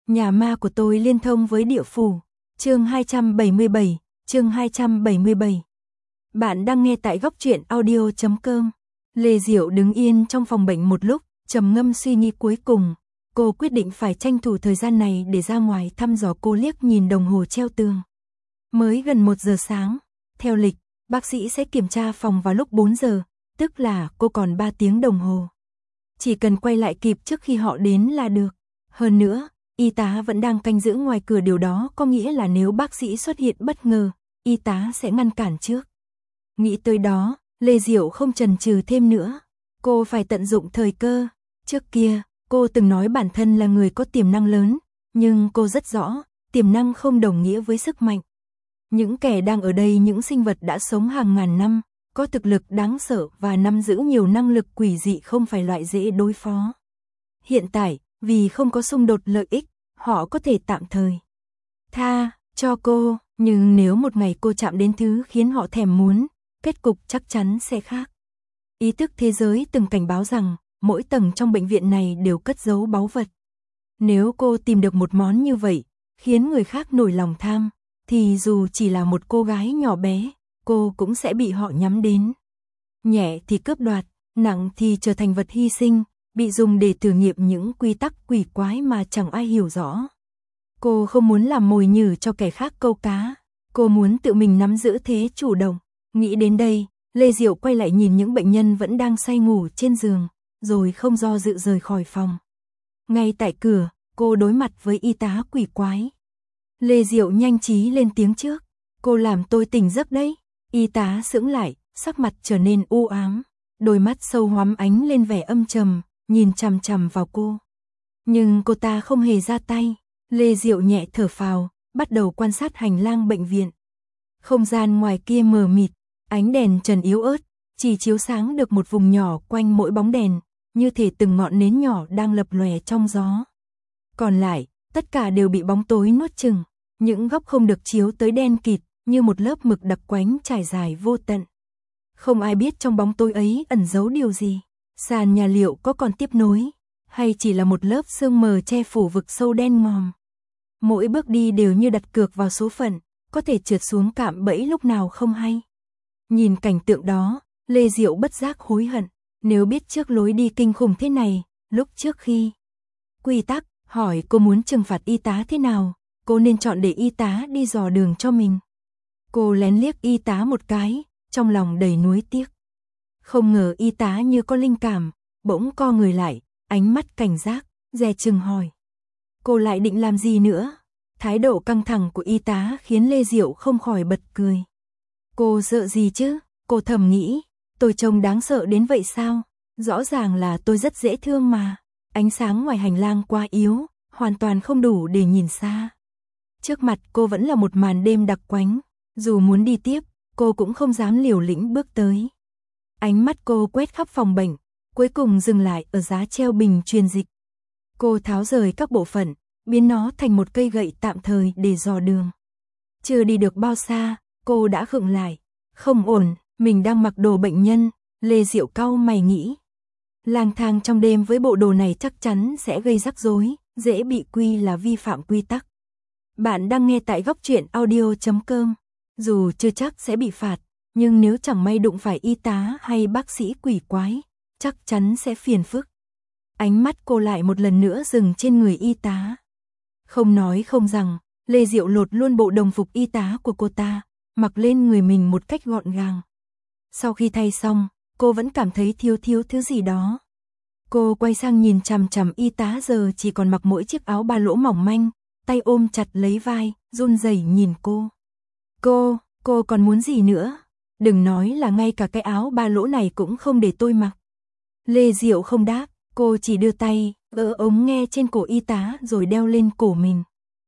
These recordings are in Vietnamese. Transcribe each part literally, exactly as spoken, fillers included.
Nhà ma của tôi liên thông với địa phủ. Chương hai trăm bảy mươi bảy, chương hai trăm bảy mươi bảy. Bạn đang nghe tại góc truyện audio chấm com. Lê Diệu đứng yên trong phòng bệnh một lúc, trầm ngâm suy nghĩ cuối cùng. Cô quyết định phải tranh thủ thời gian này để ra ngoài thăm dò. Cô liếc nhìn đồng hồ treo tường. Mới gần một giờ sáng. Theo lịch, bác sĩ sẽ kiểm tra phòng vào lúc bốn giờ, tức là cô còn ba tiếng đồng hồ. Chỉ cần quay lại kịp trước khi họ đến là được. Hơn nữa, y tá vẫn đang canh giữ ngoài cửa, điều đó có nghĩa là nếu bác sĩ xuất hiện bất ngờ, y tá sẽ ngăn cản trước. Nghĩ tới đó, Lê Diệu không chần chừ thêm nữa. Cô phải tận dụng thời cơ. Trước kia, cô từng nói bản thân là người có tiềm năng lớn, nhưng cô rất rõ, tiềm năng không đồng nghĩa với sức mạnh. Những kẻ đang ở đây, những sinh vật đã sống hàng ngàn năm, có thực lực đáng sợ và nắm giữ nhiều năng lực quỷ dị, không phải loại dễ đối phó. Hiện tại, vì không có xung đột lợi ích, họ có thể tạm thời tha cho cô, nhưng nếu một ngày cô chạm đến thứ khiến họ thèm muốn, kết cục chắc chắn sẽ khác. Ý thức thế giới từng cảnh báo rằng, mỗi tầng trong bệnh viện này đều cất giấu báu vật. Nếu cô tìm được một món như vậy, khiến người khác nổi lòng tham, thì dù chỉ là một cô gái nhỏ bé, cô cũng sẽ bị họ nhắm đến. Nhẹ thì cướp đoạt, nặng thì trở thành vật hy sinh, bị dùng để thử nghiệm những quy tắc quỷ quái mà chẳng ai hiểu rõ. Cô không muốn làm mồi nhử cho kẻ khác câu cá, cô muốn tự mình nắm giữ thế chủ động. Nghĩ đến đây, Lê Diệu quay lại nhìn những bệnh nhân vẫn đang say ngủ trên giường, rồi không do dự rời khỏi phòng. Ngay tại cửa, cô đối mặt với y tá quỷ quái. Lê Diệu nhanh trí lên tiếng trước. Cô làm tôi tỉnh giấc đấy. Y tá sững lại, sắc mặt trở nên u ám. Đôi mắt sâu hoắm ánh lên vẻ âm trầm, nhìn chằm chằm vào cô. Nhưng cô ta không hề ra tay. Lê Diệu nhẹ thở phào, bắt đầu quan sát hành lang bệnh viện. Không gian ngoài kia mờ mịt, ánh đèn trần yếu ớt, chỉ chiếu sáng được một vùng nhỏ quanh mỗi bóng đèn, như thể từng ngọn nến nhỏ đang lập lòe trong gió. Còn lại, tất cả đều bị bóng tối nuốt chửng, những góc không được chiếu tới đen kịt, như một lớp mực đặc quánh trải dài vô tận. Không ai biết trong bóng tối ấy ẩn giấu điều gì. Sàn nhà liệu có còn tiếp nối, hay chỉ là một lớp sương mờ che phủ vực sâu đen ngòm. Mỗi bước đi đều như đặt cược vào số phận, có thể trượt xuống cạm bẫy lúc nào không hay. Nhìn cảnh tượng đó, Lê Diệu bất giác hối hận. Nếu biết trước lối đi kinh khủng thế này, lúc trước khi quy tắc hỏi cô muốn trừng phạt y tá thế nào, cô nên chọn để y tá đi dò đường cho mình. Cô lén liếc y tá một cái, trong lòng đầy nuối tiếc. Không ngờ y tá như có linh cảm, bỗng co người lại, ánh mắt cảnh giác, dè chừng hỏi. Cô lại định làm gì nữa? Thái độ căng thẳng của y tá khiến Lê Diệu không khỏi bật cười. Cô sợ gì chứ? Cô thầm nghĩ, tôi trông đáng sợ đến vậy sao? Rõ ràng là tôi rất dễ thương mà. Ánh sáng ngoài hành lang quá yếu, hoàn toàn không đủ để nhìn xa. Trước mặt cô vẫn là một màn đêm đặc quánh. Dù muốn đi tiếp, cô cũng không dám liều lĩnh bước tới. Ánh mắt cô quét khắp phòng bệnh, cuối cùng dừng lại ở giá treo bình truyền dịch. Cô tháo rời các bộ phận, biến nó thành một cây gậy tạm thời để dò đường. Chưa đi được bao xa, cô đã khựng lại. Không ổn, mình đang mặc đồ bệnh nhân. Lê Diệu cau mày nghĩ. Lang thang trong đêm với bộ đồ này chắc chắn sẽ gây rắc rối, dễ bị quy là vi phạm quy tắc. Bạn đang nghe tại góc truyện audio chấm com. Dù chưa chắc sẽ bị phạt, nhưng nếu chẳng may đụng phải y tá hay bác sĩ quỷ quái, chắc chắn sẽ phiền phức. Ánh mắt cô lại một lần nữa dừng trên người y tá. Không nói không rằng, Lê Diệu lột luôn bộ đồng phục y tá của cô ta, mặc lên người mình một cách gọn gàng. Sau khi thay xong, cô vẫn cảm thấy thiếu thiếu thứ gì đó. Cô quay sang nhìn chằm chằm y tá giờ chỉ còn mặc mỗi chiếc áo ba lỗ mỏng manh, tay ôm chặt lấy vai, run rẩy nhìn cô. Cô, cô còn muốn gì nữa? Đừng nói là ngay cả cái áo ba lỗ này cũng không để tôi mặc. Lê Diệu không đáp, cô chỉ đưa tay, gỡ ống nghe trên cổ y tá rồi đeo lên cổ mình.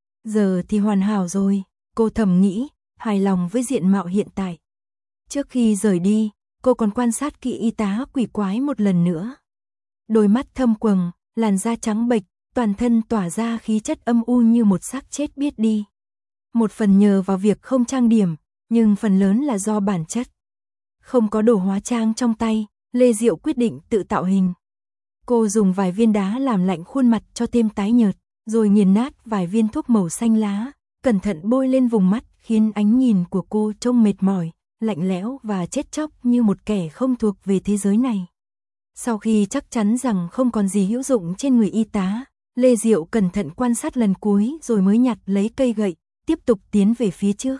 Giờ thì hoàn hảo rồi, cô thầm nghĩ, hài lòng với diện mạo hiện tại. Trước khi rời đi, cô còn quan sát kỹ y tá quỷ quái một lần nữa. Đôi mắt thâm quầng, làn da trắng bệch, toàn thân tỏa ra khí chất âm u như một xác chết biết đi. Một phần nhờ vào việc không trang điểm, nhưng phần lớn là do bản chất. Không có đồ hóa trang trong tay, Lê Diệu quyết định tự tạo hình. Cô dùng vài viên đá làm lạnh khuôn mặt cho thêm tái nhợt, rồi nghiền nát vài viên thuốc màu xanh lá, cẩn thận bôi lên vùng mắt, khiến ánh nhìn của cô trông mệt mỏi, lạnh lẽo và chết chóc như một kẻ không thuộc về thế giới này. Sau khi chắc chắn rằng không còn gì hữu dụng trên người y tá, Lê Diệu cẩn thận quan sát lần cuối rồi mới nhặt lấy cây gậy, tiếp tục tiến về phía trước.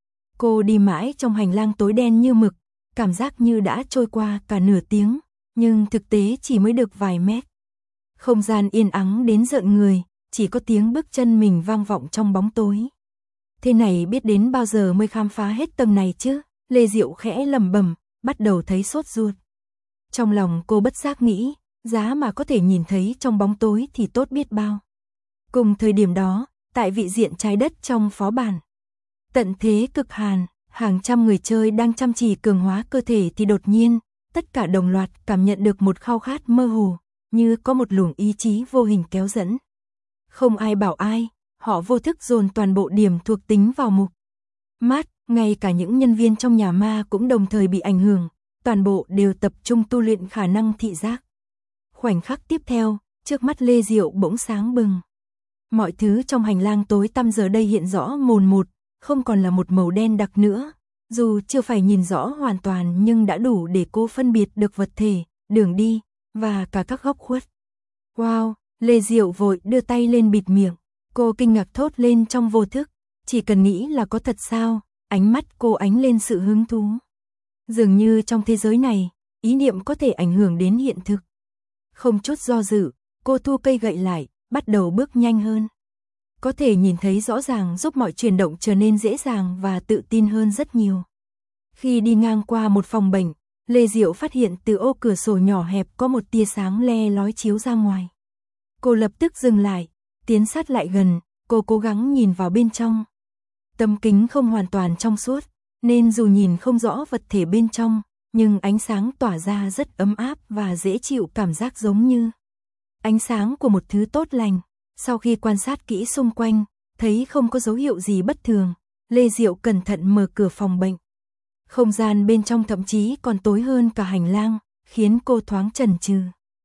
Cô đi mãi trong hành lang tối đen như mực, cảm giác như đã trôi qua cả nửa tiếng, nhưng thực tế chỉ mới được vài mét. Không gian yên ắng đến rợn người, chỉ có tiếng bước chân mình vang vọng trong bóng tối. Thế này biết đến bao giờ mới khám phá hết tầng này chứ? Lê Diệu khẽ lẩm bẩm, bắt đầu thấy sốt ruột. Trong lòng cô bất giác nghĩ, giá mà có thể nhìn thấy trong bóng tối thì tốt biết bao. Cùng thời điểm đó, tại vị diện trái đất trong phó bản, tận thế cực hàn, hàng trăm người chơi đang chăm chỉ cường hóa cơ thể thì đột nhiên, tất cả đồng loạt cảm nhận được một khao khát mơ hồ, như có một luồng ý chí vô hình kéo dẫn. Không ai bảo ai, họ vô thức dồn toàn bộ điểm thuộc tính vào mục mát, ngay cả những nhân viên trong nhà ma cũng đồng thời bị ảnh hưởng, toàn bộ đều tập trung tu luyện khả năng thị giác. Khoảnh khắc tiếp theo, trước mắt Lê Diệu bỗng sáng bừng. Mọi thứ trong hành lang tối tăm giờ đây hiện rõ mồn một, không còn là một màu đen đặc nữa. Dù chưa phải nhìn rõ hoàn toàn nhưng đã đủ để cô phân biệt được vật thể, đường đi, và cả các góc khuất. Wow, Lê Diệu vội đưa tay lên bịt miệng. Cô kinh ngạc thốt lên trong vô thức. Chỉ cần nghĩ là có thật sao, ánh mắt cô ánh lên sự hứng thú. Dường như trong thế giới này, ý niệm có thể ảnh hưởng đến hiện thực. Không chút do dự, cô thu cây gậy lại, bắt đầu bước nhanh hơn. Có thể nhìn thấy rõ ràng giúp mọi chuyển động trở nên dễ dàng và tự tin hơn rất nhiều. Khi đi ngang qua một phòng bệnh, Lê Diệu phát hiện từ ô cửa sổ nhỏ hẹp có một tia sáng le lói chiếu ra ngoài. Cô lập tức dừng lại, tiến sát lại gần, cô cố gắng nhìn vào bên trong. Tấm kính không hoàn toàn trong suốt, nên dù nhìn không rõ vật thể bên trong, nhưng ánh sáng tỏa ra rất ấm áp và dễ chịu, cảm giác giống như ánh sáng của một thứ tốt lành. Sau khi quan sát kỹ xung quanh, thấy không có dấu hiệu gì bất thường, Lê Diệu cẩn thận mở cửa phòng bệnh. Không gian bên trong thậm chí còn tối hơn cả hành lang, khiến cô thoáng chần chừ.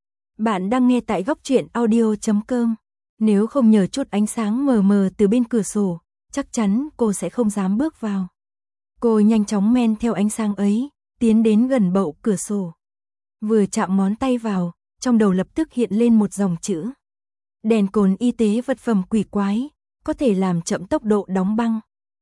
Bạn đang nghe tại góc truyện audio chấm com. Nếu không nhờ chút ánh sáng mờ mờ từ bên cửa sổ, chắc chắn cô sẽ không dám bước vào. Cô nhanh chóng men theo ánh sáng ấy, tiến đến gần bậu cửa sổ. Vừa chạm ngón tay vào, trong đầu lập tức hiện lên một dòng chữ. Đèn cồn y tế vật phẩm quỷ quái, có thể làm chậm tốc độ đóng băng.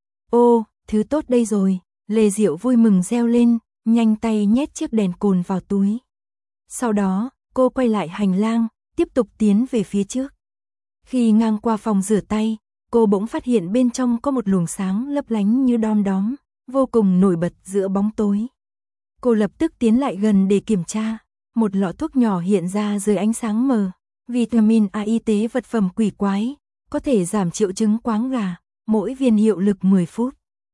Ô, thứ tốt đây rồi, Lê Diệu vui mừng reo lên, nhanh tay nhét chiếc đèn cồn vào túi. Sau đó, cô quay lại hành lang, tiếp tục tiến về phía trước. Khi ngang qua phòng rửa tay, cô bỗng phát hiện bên trong có một luồng sáng lấp lánh như đom đóm, vô cùng nổi bật giữa bóng tối. Cô lập tức tiến lại gần để kiểm tra, một lọ thuốc nhỏ hiện ra dưới ánh sáng mờ. Vitamin A y tế vật phẩm quỷ quái, có thể giảm triệu chứng quáng gà, mỗi viên hiệu lực mười phút.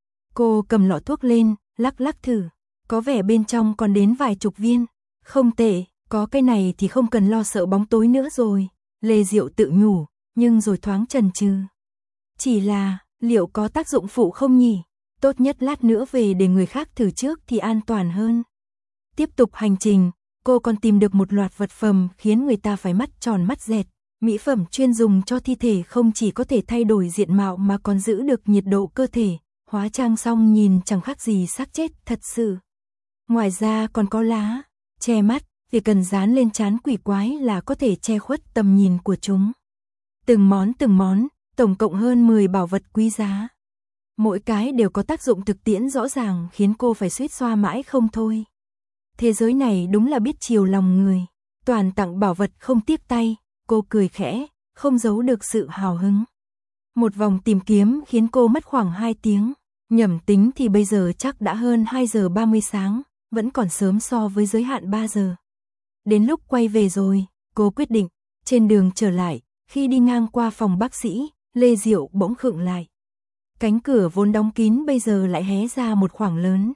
Cô cầm lọ thuốc lên, lắc lắc thử, có vẻ bên trong còn đến vài chục viên. Không tệ, có cái này thì không cần lo sợ bóng tối nữa rồi, Lê Diệu tự nhủ, nhưng rồi thoáng chần chừ. Chỉ là, liệu có tác dụng phụ không nhỉ? Tốt nhất lát nữa về để người khác thử trước thì an toàn hơn. Tiếp tục hành trình, cô còn tìm được một loạt vật phẩm khiến người ta phải mắt tròn mắt dẹt. Mỹ phẩm chuyên dùng cho thi thể không chỉ có thể thay đổi diện mạo mà còn giữ được nhiệt độ cơ thể, hóa trang xong nhìn chẳng khác gì xác chết thật sự. Ngoài ra còn có lá, che mắt, chỉ cần dán lên trán quỷ quái là có thể che khuất tầm nhìn của chúng. Từng món từng món, tổng cộng hơn mười bảo vật quý giá. Mỗi cái đều có tác dụng thực tiễn rõ ràng khiến cô phải suýt xoa mãi không thôi. Thế giới này đúng là biết chiều lòng người, toàn tặng bảo vật không tiếc tay, cô cười khẽ, không giấu được sự hào hứng. Một vòng tìm kiếm khiến cô mất khoảng hai tiếng, nhẩm tính thì bây giờ chắc đã hơn hai giờ ba mươi sáng, vẫn còn sớm so với giới hạn ba giờ. Đến lúc quay về rồi, cô quyết định, trên đường trở lại, khi đi ngang qua phòng bác sĩ, Lê Diệu bỗng khựng lại. Cánh cửa vốn đóng kín bây giờ lại hé ra một khoảng lớn.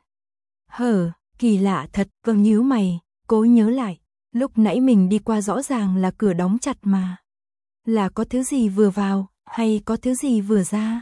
Hở, kỳ lạ thật, vâng nhíu mày, cố nhớ lại, lúc nãy mình đi qua rõ ràng là cửa đóng chặt mà. Là có thứ gì vừa vào, hay có thứ gì vừa ra?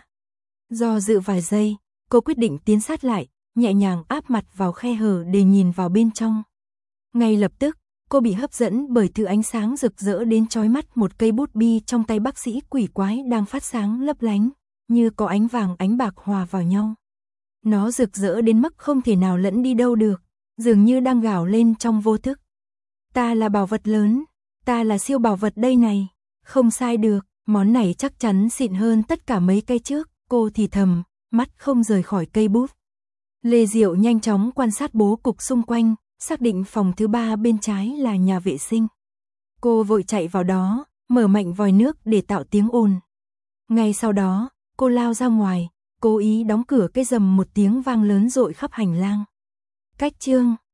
Do dự vài giây, cô quyết định tiến sát lại, nhẹ nhàng áp mặt vào khe hở để nhìn vào bên trong. Ngay lập tức, Cô bị hấp dẫn bởi thứ ánh sáng rực rỡ đến chói mắt, một cây bút bi trong tay bác sĩ quỷ quái đang phát sáng lấp lánh, như có ánh vàng ánh bạc hòa vào nhau. Nó rực rỡ đến mức không thể nào lẫn đi đâu được, dường như đang gào lên trong vô thức. Ta là bảo vật lớn, ta là siêu bảo vật đây này, không sai được, món này chắc chắn xịn hơn tất cả mấy cây trước, cô thì thầm, mắt không rời khỏi cây bút. Lê Diệu nhanh chóng quan sát bố cục xung quanh, xác định phòng thứ ba bên trái là nhà vệ sinh. Cô vội chạy vào đó, mở mạnh vòi nước để tạo tiếng ồn. Ngay sau đó, cô lao ra ngoài, cố ý đóng cửa cái rầm, một tiếng vang lớn dội khắp hành lang. Cách chương